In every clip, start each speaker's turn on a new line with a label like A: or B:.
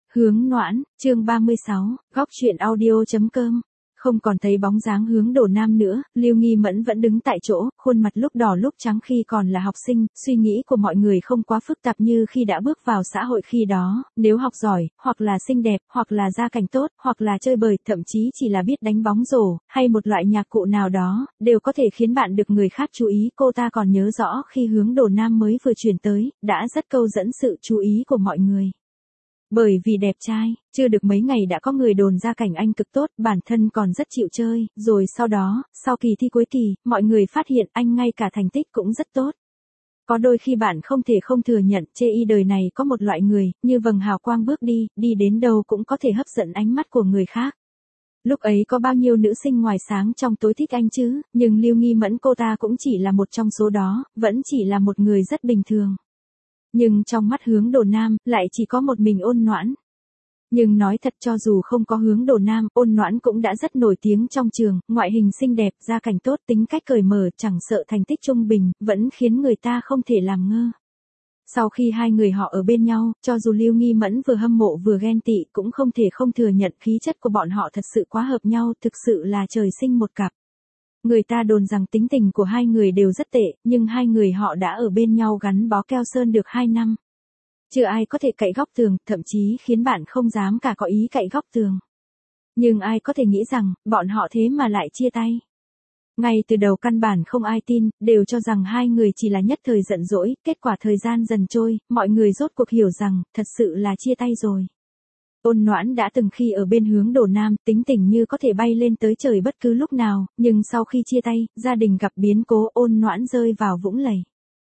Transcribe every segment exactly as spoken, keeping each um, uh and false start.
A: Hướng Noãn, chương ba mươi sáu, góc truyện audio.com. Không còn thấy bóng dáng Hướng Đồ Nam nữa, Lưu Nghi Mẫn vẫn đứng tại chỗ, khuôn mặt lúc đỏ lúc trắng khi còn là học sinh, suy nghĩ của mọi người không quá phức tạp như khi đã bước vào xã hội khi đó, nếu học giỏi, hoặc là xinh đẹp, hoặc là gia cảnh tốt, hoặc là chơi bời, thậm chí chỉ là biết đánh bóng rổ, hay một loại nhạc cụ nào đó, đều có thể khiến bạn được người khác chú ý. Cô ta còn nhớ rõ khi Hướng Đồ Nam mới vừa chuyển tới, đã rất câu dẫn sự chú ý của mọi người. Bởi vì đẹp trai, chưa được mấy ngày đã có người đồn ra cảnh anh cực tốt, bản thân còn rất chịu chơi, rồi sau đó, sau kỳ thi cuối kỳ, mọi người phát hiện anh ngay cả thành tích cũng rất tốt. Có đôi khi bạn không thể không thừa nhận, chê y đời này có một loại người, như vầng hào quang bước đi, đi đến đâu cũng có thể hấp dẫn ánh mắt của người khác. Lúc ấy có bao nhiêu nữ sinh ngoài sáng trong tối thích anh chứ, nhưng Lưu Nghi Mẫn cô ta cũng chỉ là một trong số đó, vẫn chỉ là một người rất bình thường. Nhưng trong mắt Hướng Đồ Nam, lại chỉ có một mình Ôn Noãn. Nhưng nói thật, cho dù không có Hướng Đồ Nam, Ôn Noãn cũng đã rất nổi tiếng trong trường, ngoại hình xinh đẹp, gia cảnh tốt, tính cách cởi mở, chẳng sợ thành tích trung bình, vẫn khiến người ta không thể làm ngơ. Sau khi hai người họ ở bên nhau, cho dù Lưu Nghi Mẫn vừa hâm mộ vừa ghen tị, cũng không thể không thừa nhận khí chất của bọn họ thật sự quá hợp nhau, thực sự là trời sinh một cặp. Người ta đồn rằng tính tình của hai người đều rất tệ, nhưng hai người họ đã ở bên nhau gắn bó keo sơn được hai năm. Chưa ai có thể cậy góc tường, thậm chí khiến bạn không dám cả có ý cậy góc tường. Nhưng ai có thể nghĩ rằng, bọn họ thế mà lại chia tay. Ngay từ đầu căn bản không ai tin, đều cho rằng hai người chỉ là nhất thời giận dỗi, kết quả thời gian dần trôi, mọi người rốt cuộc hiểu rằng, thật sự là chia tay rồi. Ôn Noãn đã từng khi ở bên Hướng Đồ Nam, tính tình như có thể bay lên tới trời bất cứ lúc nào, nhưng sau khi chia tay, gia đình gặp biến cố, Ôn Noãn rơi vào vũng lầy.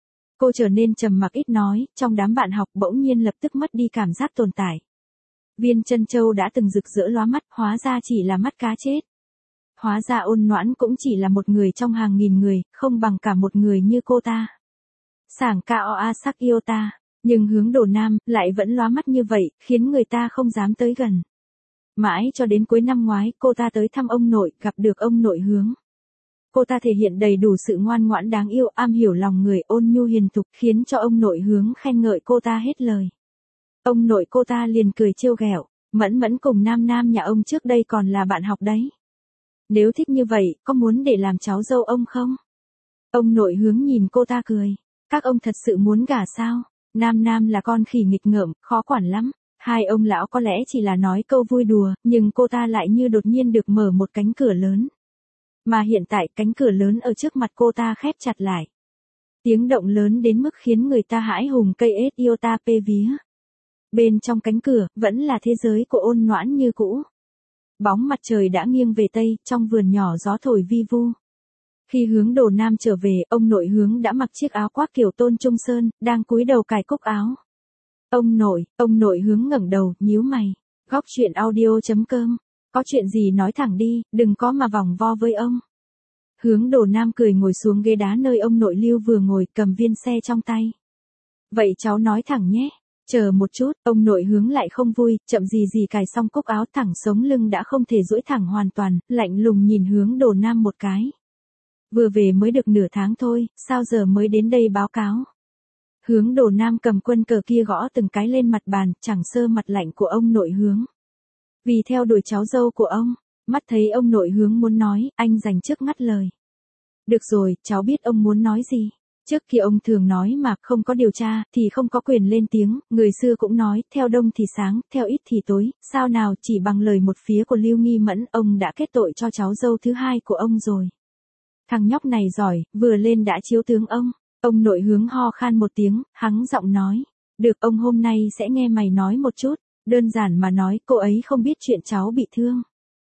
A: Cô trở nên trầm mặc ít nói, trong đám bạn học bỗng nhiên lập tức mất đi cảm giác tồn tại. Viên Chân Châu đã từng rực rỡ lóa mắt, hóa ra chỉ là mắt cá chết. Hóa ra Ôn Noãn cũng chỉ là một người trong hàng nghìn người, không bằng cả một người như cô ta. Sảng ca oa sắc yêu ta. Nhưng Hướng Đồ Nam lại vẫn lóa mắt như vậy, khiến người ta không dám tới gần. Mãi cho đến cuối năm ngoái, cô ta tới thăm ông nội, gặp được ông nội Hướng. Cô ta thể hiện đầy đủ sự ngoan ngoãn đáng yêu, am hiểu lòng người, ôn nhu hiền thục, khiến cho ông nội Hướng khen ngợi cô ta hết lời. Ông nội cô ta liền cười trêu ghẹo, Mẫn Mẫn cùng Nam Nam nhà ông trước đây còn là bạn học đấy. Nếu thích như vậy, có muốn để làm cháu dâu ông không? Ông nội Hướng nhìn cô ta cười, các ông thật sự muốn gả sao? Nam Nam là con khỉ nghịch ngợm, khó quản lắm. Hai ông lão có lẽ chỉ là nói câu vui đùa, nhưng cô ta lại như đột nhiên được mở một cánh cửa lớn. Mà hiện tại cánh cửa lớn ở trước mặt cô ta khép chặt lại. Tiếng động lớn đến mức khiến người ta hãi hùng, cây ết yêu ta pê vía. Bên trong cánh cửa, vẫn là thế giới của Ôn Noãn như cũ. Bóng mặt trời đã nghiêng về tây, trong vườn nhỏ gió thổi vi vu. Khi Hướng Đồ Nam trở về, ông nội Hướng đã mặc chiếc áo khoác kiểu Tôn Trung Sơn, đang cúi đầu cài cúc áo. Ông nội, ông nội Hướng ngẩng đầu, nhíu mày. Góc truyện audio.com. Có chuyện gì nói thẳng đi, đừng có mà vòng vo với ông. Hướng Đồ Nam cười ngồi xuống ghế đá nơi ông nội Lưu vừa ngồi, cầm viên xe trong tay. Vậy cháu nói thẳng nhé. Chờ một chút, ông nội Hướng lại không vui, chậm gì gì cài xong cúc áo, thẳng sống lưng đã không thể duỗi thẳng hoàn toàn, lạnh lùng nhìn Hướng Đồ Nam một cái. Vừa về mới được nửa tháng thôi, sao giờ mới đến đây báo cáo? Hướng Đồ Nam cầm quân cờ kia gõ từng cái lên mặt bàn, chẳng sơ mặt lạnh của ông nội Hướng. Vì theo đuổi cháu dâu của ông, mắt thấy ông nội Hướng muốn nói, anh dành trước ngắt lời. Được rồi, cháu biết ông muốn nói gì. Trước khi ông thường nói mà không có điều tra, thì không có quyền lên tiếng, người xưa cũng nói, theo đông thì sáng, theo ít thì tối, sao nào chỉ bằng lời một phía của Lưu Nghi Mẫn, ông đã kết tội cho cháu dâu thứ hai của ông rồi. Thằng nhóc này giỏi, vừa lên đã chiếu tướng ông. Ông nội Hướng ho khan một tiếng, hắng giọng nói. Được, ông hôm nay sẽ nghe mày nói một chút. Đơn giản mà nói, cô ấy không biết chuyện cháu bị thương.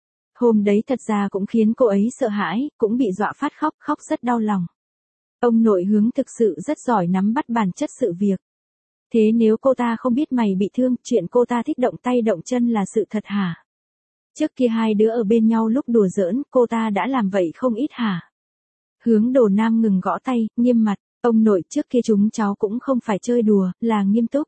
A: Hôm đấy thật ra cũng khiến cô ấy sợ hãi, cũng bị dọa phát khóc, khóc rất đau lòng. Ông nội Hướng thực sự rất giỏi nắm bắt bản chất sự việc. Thế nếu cô ta không biết mày bị thương, chuyện cô ta thích động tay động chân là sự thật hả? Trước kia hai đứa ở bên nhau lúc đùa giỡn, cô ta đã làm vậy không ít hả? Hướng Đồ Nam ngừng gõ tay, nghiêm mặt, ông nội, trước kia chúng cháu cũng không phải chơi đùa, là nghiêm túc.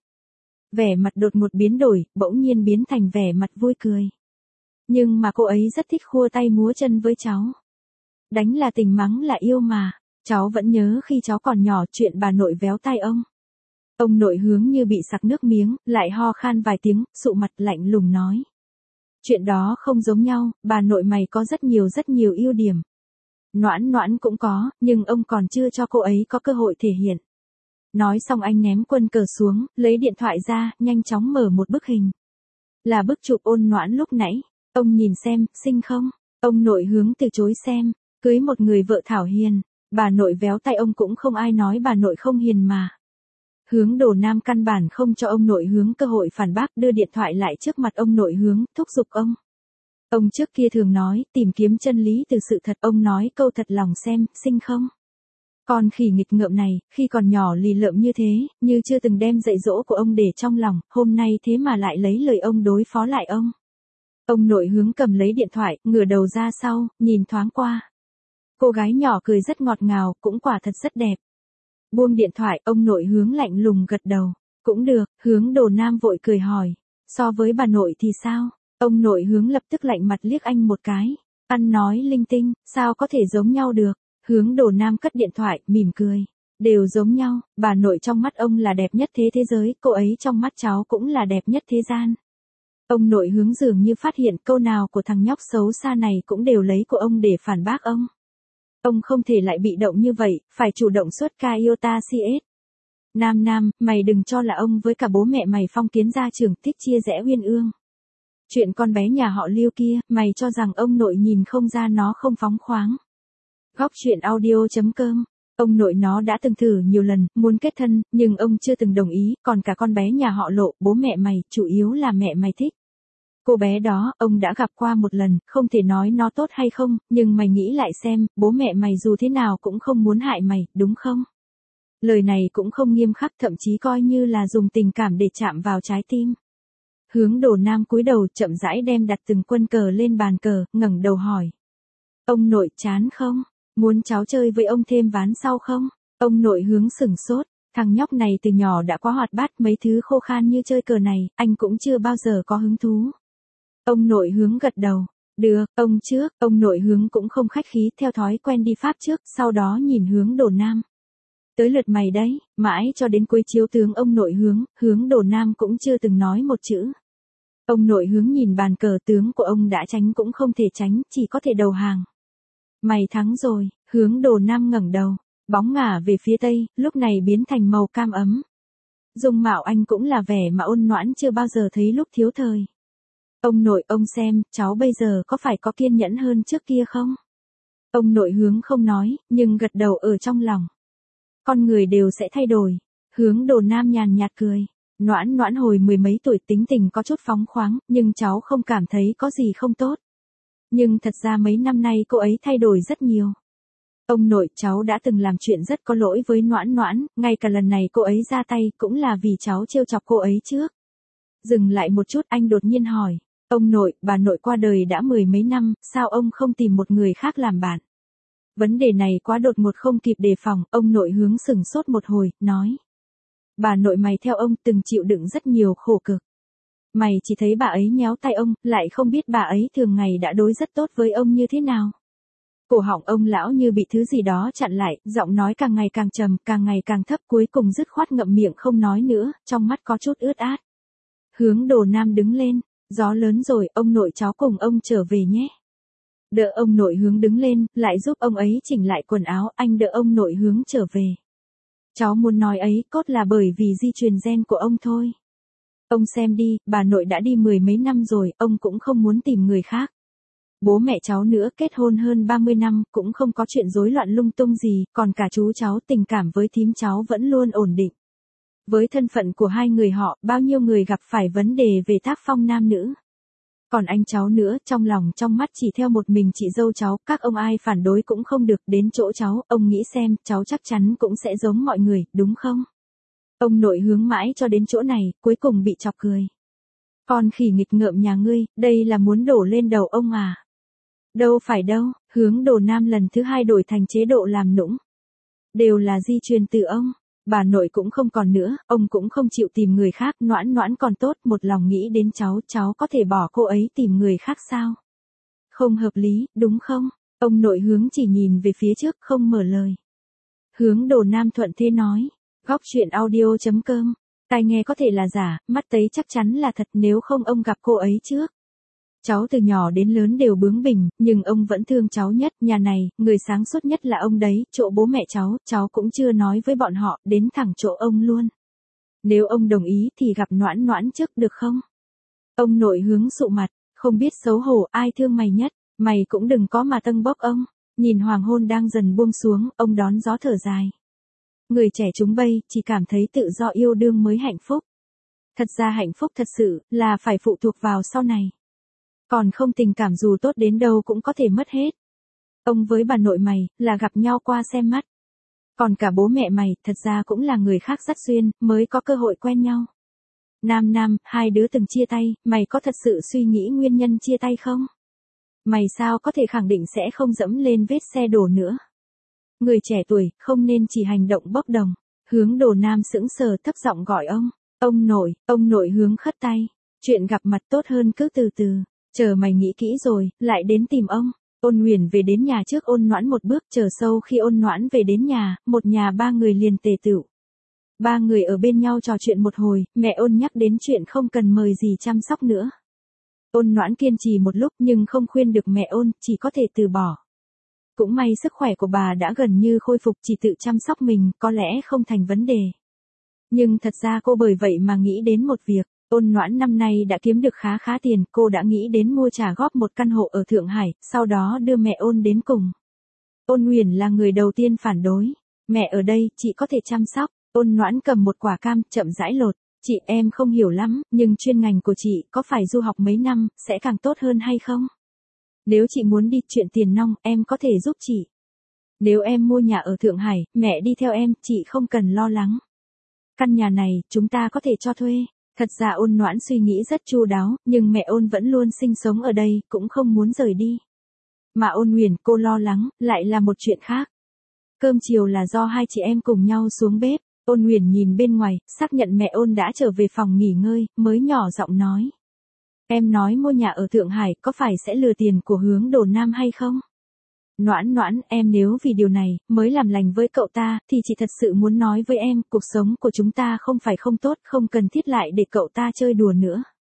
A: Vẻ mặt đột ngột biến đổi, bỗng nhiên biến thành vẻ mặt vui cười. Nhưng mà cô ấy rất thích khua tay múa chân với cháu. Đánh là tình, mắng là yêu mà. Cháu vẫn nhớ khi cháu còn nhỏ chuyện bà nội véo tay ông. Ông nội Hướng như bị sặc nước miếng, lại ho khan vài tiếng, sụ mặt lạnh lùng nói. Chuyện đó không giống nhau, bà nội mày có rất nhiều rất nhiều ưu điểm. Noãn Noãn cũng có, nhưng ông còn chưa cho cô ấy có cơ hội thể hiện. Nói xong anh ném quân cờ xuống, lấy điện thoại ra, nhanh chóng mở một bức hình. Là bức chụp Ôn Noãn lúc nãy. Ông nhìn xem, xinh không? Ông nội Hướng từ chối xem. Cưới một người vợ thảo hiền. Bà nội véo tay ông cũng không ai nói bà nội không hiền mà. Hướng Đồ Nam căn bản không cho ông nội Hướng cơ hội phản bác, đưa điện thoại lại trước mặt ông nội Hướng, thúc giục ông. Ông trước kia thường nói, tìm kiếm chân lý từ sự thật, ông nói câu thật lòng xem, xinh không? Con khỉ nghịch ngợm này, khi còn nhỏ lì lợm như thế, như chưa từng đem dạy dỗ của ông để trong lòng, hôm nay thế mà lại lấy lời ông đối phó lại ông. Ông nội Hướng cầm lấy điện thoại, ngửa đầu ra sau, nhìn thoáng qua. Cô gái nhỏ cười rất ngọt ngào, cũng quả thật rất đẹp. Buông điện thoại, ông nội Hướng lạnh lùng gật đầu. Cũng được, Hướng Đồ Nam vội cười hỏi. So với bà nội thì sao? Ông nội Hướng lập tức lạnh mặt liếc anh một cái. Ăn nói linh tinh, sao có thể giống nhau được? Hướng Đồ Nam cất điện thoại, mỉm cười. Đều giống nhau, bà nội trong mắt ông là đẹp nhất thế thế giới, cô ấy trong mắt cháu cũng là đẹp nhất thế gian. Ông nội Hướng dường như phát hiện câu nào của thằng nhóc xấu xa này cũng đều lấy của ông để phản bác ông. Ông không thể lại bị động như vậy, phải chủ động xuất ca iota xê ét. Nam Nam, mày đừng cho là ông với cả bố mẹ mày phong kiến gia trưởng thích chia rẽ uyên ương. Chuyện con bé nhà họ Lưu kia, mày cho rằng ông nội nhìn không ra nó không phóng khoáng. Góc truyện audio chấm com. Ông nội nó đã từng thử nhiều lần, muốn kết thân, nhưng ông chưa từng đồng ý, còn cả con bé nhà họ Lộ, bố mẹ mày, chủ yếu là mẹ mày thích. Cô bé đó, ông đã gặp qua một lần, không thể nói nó tốt hay không, nhưng mày nghĩ lại xem, bố mẹ mày dù thế nào cũng không muốn hại mày, đúng không? Lời này cũng không nghiêm khắc, thậm chí coi như là dùng tình cảm để chạm vào trái tim. Hướng Đồ Nam cúi đầu, chậm rãi đem đặt từng quân cờ lên bàn cờ, ngẩng đầu hỏi. Ông nội chán không? Muốn cháu chơi với ông thêm ván sau không? Ông nội Hướng sửng sốt. Thằng nhóc này từ nhỏ đã quá hoạt bát, mấy thứ khô khan như chơi cờ này, anh cũng chưa bao giờ có hứng thú. Ông nội Hướng gật đầu. Được, ông trước, ông nội Hướng cũng không khách khí, theo thói quen đi pháp trước, sau đó nhìn Hướng Đồ Nam. Tới lượt mày đấy, mãi cho đến cuối chiếu tướng ông nội Hướng, Hướng Đồ Nam cũng chưa từng nói một chữ. Ông nội Hướng nhìn bàn cờ, tướng của ông đã tránh cũng không thể tránh, chỉ có thể đầu hàng. Mày thắng rồi, Hướng Đồ Nam ngẩng đầu, bóng ngả về phía tây, lúc này biến thành màu cam ấm. Dung mạo anh cũng là vẻ mà Ôn Noãn chưa bao giờ thấy lúc thiếu thời. Ông nội, ông xem, cháu bây giờ có phải có kiên nhẫn hơn trước kia không? Ông nội Hướng không nói, nhưng gật đầu ở trong lòng. Con người đều sẽ thay đổi. Hướng Đồ Nam nhàn nhạt cười. Noãn Noãn hồi mười mấy tuổi tính tình có chút phóng khoáng, nhưng cháu không cảm thấy có gì không tốt. Nhưng thật ra mấy năm nay cô ấy thay đổi rất nhiều. Ông nội, cháu đã từng làm chuyện rất có lỗi với Noãn Noãn, ngay cả lần này cô ấy ra tay cũng là vì cháu trêu chọc cô ấy trước. Dừng lại một chút, anh đột nhiên hỏi. Ông nội, bà nội qua đời đã mười mấy năm, sao ông không tìm một người khác làm bạn? Vấn đề này quá đột ngột không kịp đề phòng, ông nội Hướng sửng sốt một hồi, nói. Bà nội mày theo ông từng chịu đựng rất nhiều khổ cực. Mày chỉ thấy bà ấy nhéo tay ông, lại không biết bà ấy thường ngày đã đối rất tốt với ông như thế nào. Cổ họng ông lão như bị thứ gì đó chặn lại, giọng nói càng ngày càng trầm, càng ngày càng thấp, cuối cùng dứt khoát ngậm miệng không nói nữa, trong mắt có chút ướt át. Hướng Đồ Nam đứng lên, gió lớn rồi, ông nội cháu cùng ông trở về nhé. Đỡ ông nội Hướng đứng lên, lại giúp ông ấy chỉnh lại quần áo, anh đỡ ông nội Hướng trở về. Cháu muốn nói ấy, cốt là bởi vì di truyền gen của ông thôi. Ông xem đi, bà nội đã đi mười mấy năm rồi, ông cũng không muốn tìm người khác. Bố mẹ cháu nữa, kết hôn hơn ba mươi năm, cũng không có chuyện rối loạn lung tung gì, còn cả chú cháu tình cảm với thím cháu vẫn luôn ổn định. Với thân phận của hai người họ, bao nhiêu người gặp phải vấn đề về tác phong nam nữ. Còn anh cháu nữa, trong lòng trong mắt chỉ theo một mình chị dâu cháu, các ông ai phản đối cũng không được, đến chỗ cháu, ông nghĩ xem, cháu chắc chắn cũng sẽ giống mọi người, đúng không? Ông nội Hướng mãi cho đến chỗ này, cuối cùng bị chọc cười. Con khỉ nghịch ngợm nhà ngươi, đây là muốn đổ lên đầu ông à? Đâu phải đâu, Hướng Đồ Nam lần thứ hai đổi thành chế độ làm nũng. Đều là di truyền từ ông. Bà nội cũng không còn nữa, ông cũng không chịu tìm người khác, Noãn Noãn còn tốt, một lòng nghĩ đến cháu, cháu có thể bỏ cô ấy tìm người khác sao? Không hợp lý, đúng không? Ông nội Hướng chỉ nhìn về phía trước, không mở lời. Hướng Đồ Nam thuận thế nói. Góc truyện audio.com. Tai nghe có thể là giả, mắt thấy chắc chắn là thật, nếu không ông gặp cô ấy trước. Cháu từ nhỏ đến lớn đều bướng bỉnh, nhưng ông vẫn thương cháu nhất, nhà này, người sáng suốt nhất là ông đấy, chỗ bố mẹ cháu, cháu cũng chưa nói với bọn họ, đến thẳng chỗ ông luôn. Nếu ông đồng ý thì gặp Noãn Noãn trước được không? Ông nội hướng sụ mặt, không biết xấu hổ, ai thương mày nhất, mày cũng đừng có mà tâng bốc ông. Nhìn hoàng hôn đang dần buông xuống, ông đón gió thở dài. Người trẻ chúng bây, chỉ cảm thấy tự do yêu đương mới hạnh phúc. Thật ra hạnh phúc thật sự, là phải phụ thuộc vào sau này. Còn không tình cảm dù tốt đến đâu cũng có thể mất hết. Ông với bà nội mày, là gặp nhau qua xem mắt. Còn cả bố mẹ mày, thật ra cũng là người khác dắt duyên, mới có cơ hội quen nhau. Nam Nam, hai đứa từng chia tay, mày có thật sự suy nghĩ nguyên nhân chia tay không? Mày sao có thể khẳng định sẽ không dẫm lên vết xe đổ nữa? Người trẻ tuổi, không nên chỉ hành động bốc đồng. Hướng Đồ Nam sững sờ thấp giọng gọi ông. Ông nội, ông nội hướng khất tay. Chuyện gặp mặt tốt hơn cứ từ từ. Chờ mày nghĩ kỹ rồi, lại đến tìm ông. Ôn Huyền về đến nhà trước Ôn Noãn một bước, chờ sâu khi Ôn Noãn về đến nhà, một nhà ba người liền tề tựu. Ba người ở bên nhau trò chuyện một hồi, mẹ Ôn nhắc đến chuyện không cần mời gì chăm sóc nữa. Ôn Noãn kiên trì một lúc nhưng không khuyên được mẹ Ôn, chỉ có thể từ bỏ. Cũng may sức khỏe của bà đã gần như khôi phục, chỉ tự chăm sóc mình, có lẽ không thành vấn đề. Nhưng thật ra cô bởi vậy mà nghĩ đến một việc. Ôn Noãn năm nay đã kiếm được khá khá tiền, cô đã nghĩ đến mua trả góp một căn hộ ở Thượng Hải, sau đó đưa mẹ Ôn đến cùng. Ôn Huyền là người đầu tiên phản đối. Mẹ ở đây, chị có thể chăm sóc. Ôn Noãn cầm một quả cam, chậm rãi lột. Chị em không hiểu lắm, nhưng chuyên ngành của chị có phải du học mấy năm, sẽ càng tốt hơn hay không? Nếu chị muốn đi chuyện tiền nong, em có thể giúp chị. Nếu em mua nhà ở Thượng Hải, mẹ đi theo em, chị không cần lo lắng. Căn nhà này, chúng ta có thể cho thuê. Thật ra Ôn Noãn suy nghĩ rất chu đáo, nhưng mẹ Ôn vẫn luôn sinh sống ở đây, cũng không muốn rời đi. Mà Ôn Huyền, cô lo lắng, lại là một chuyện khác. Cơm chiều là do hai chị em cùng nhau xuống bếp. Ôn Huyền nhìn bên ngoài, xác nhận mẹ Ôn đã trở về phòng nghỉ ngơi, mới nhỏ giọng nói. Em nói mua nhà ở Thượng Hải có phải sẽ lừa tiền của Hướng Đồ Nam hay không? Noãn Noãn, em nếu vì điều này, mới làm lành với cậu ta, thì chị thật sự muốn nói với em, cuộc sống của chúng ta không phải không tốt, không cần thiết lại để cậu ta chơi đùa nữa.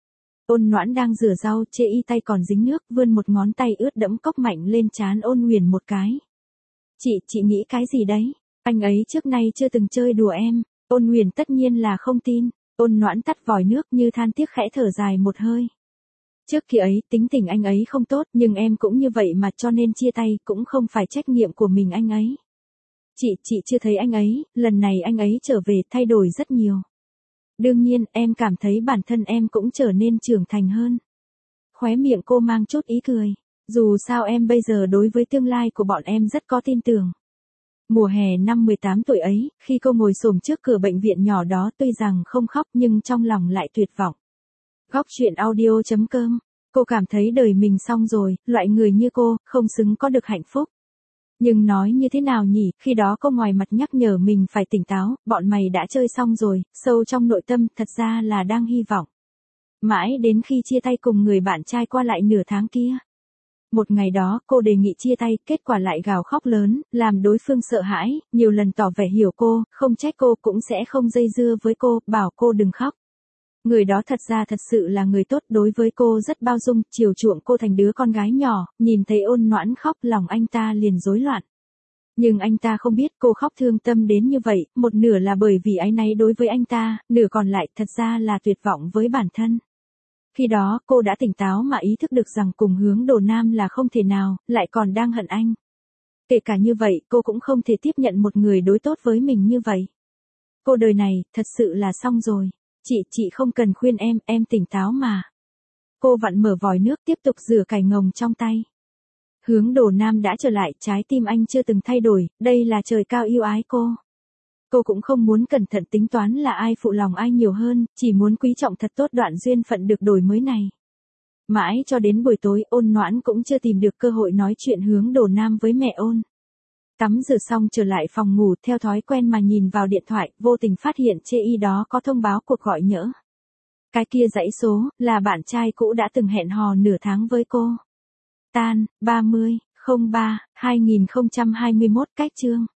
A: Ôn Noãn đang rửa rau, chê y tay còn dính nước, vươn một ngón tay ướt đẫm cốc mạnh lên trán Ôn Huyền một cái. Chị, chị nghĩ cái gì đấy? Anh ấy trước nay chưa từng chơi đùa em. Ôn Huyền tất nhiên là không tin. Ôn Noãn tắt vòi nước như than tiếc khẽ thở dài một hơi. Trước khi ấy, tính tình anh ấy không tốt, nhưng em cũng như vậy mà cho nên chia tay, cũng không phải trách nhiệm của mình anh ấy. Chị, chị chưa thấy anh ấy, lần này anh ấy trở về thay đổi rất nhiều. Đương nhiên, em cảm thấy bản thân em cũng trở nên trưởng thành hơn. Khóe miệng cô mang chút ý cười. Dù sao em bây giờ đối với tương lai của bọn em rất có tin tưởng. Mùa hè năm mười tám tuổi ấy, khi cô ngồi xổm trước cửa bệnh viện nhỏ đó tuy rằng không khóc nhưng trong lòng lại tuyệt vọng. Góc truyện audio.com. Cô cảm thấy đời mình xong rồi, loại người như cô, không xứng có được hạnh phúc. Nhưng nói như thế nào nhỉ, khi đó cô ngoài mặt nhắc nhở mình phải tỉnh táo, bọn mày đã chơi xong rồi, sâu trong nội tâm thật ra là đang hy vọng. Mãi đến khi chia tay cùng người bạn trai qua lại nửa tháng kia. Một ngày đó, cô đề nghị chia tay, kết quả lại gào khóc lớn, làm đối phương sợ hãi, nhiều lần tỏ vẻ hiểu cô, không trách cô cũng sẽ không dây dưa với cô, bảo cô đừng khóc. Người đó thật ra thật sự là người tốt, đối với cô rất bao dung, chiều chuộng cô thành đứa con gái nhỏ, nhìn thấy Ôn Noãn khóc lòng anh ta liền rối loạn. Nhưng anh ta không biết cô khóc thương tâm đến như vậy, một nửa là bởi vì áy náy đối với anh ta, nửa còn lại thật ra là tuyệt vọng với bản thân. Khi đó, cô đã tỉnh táo mà ý thức được rằng cùng Hướng Đồ Nam là không thể nào, lại còn đang hận anh. Kể cả như vậy, cô cũng không thể tiếp nhận một người đối tốt với mình như vậy. Cô đời này, thật sự là xong rồi. Chị, chị không cần khuyên em, em tỉnh táo mà. Cô vặn mở vòi nước tiếp tục rửa cải ngồng trong tay. Hướng Đồ Nam đã trở lại, trái tim anh chưa từng thay đổi, đây là trời cao yêu ái cô. Cô cũng không muốn cẩn thận tính toán là ai phụ lòng ai nhiều hơn, chỉ muốn quý trọng thật tốt đoạn duyên phận được đổi mới này. Mãi cho đến buổi tối, Ôn Noãn cũng chưa tìm được cơ hội nói chuyện Hướng Đồ Nam với mẹ Ôn. Tắm rửa xong trở lại phòng ngủ, theo thói quen mà nhìn vào điện thoại, vô tình phát hiện chê y đó có thông báo cuộc gọi nhỡ. Cái kia dãy số, là bạn trai cũ đã từng hẹn hò nửa tháng với cô. Tan, ba mươi, không ba, hai nghìn không trăm hai mươi mốt cách chương.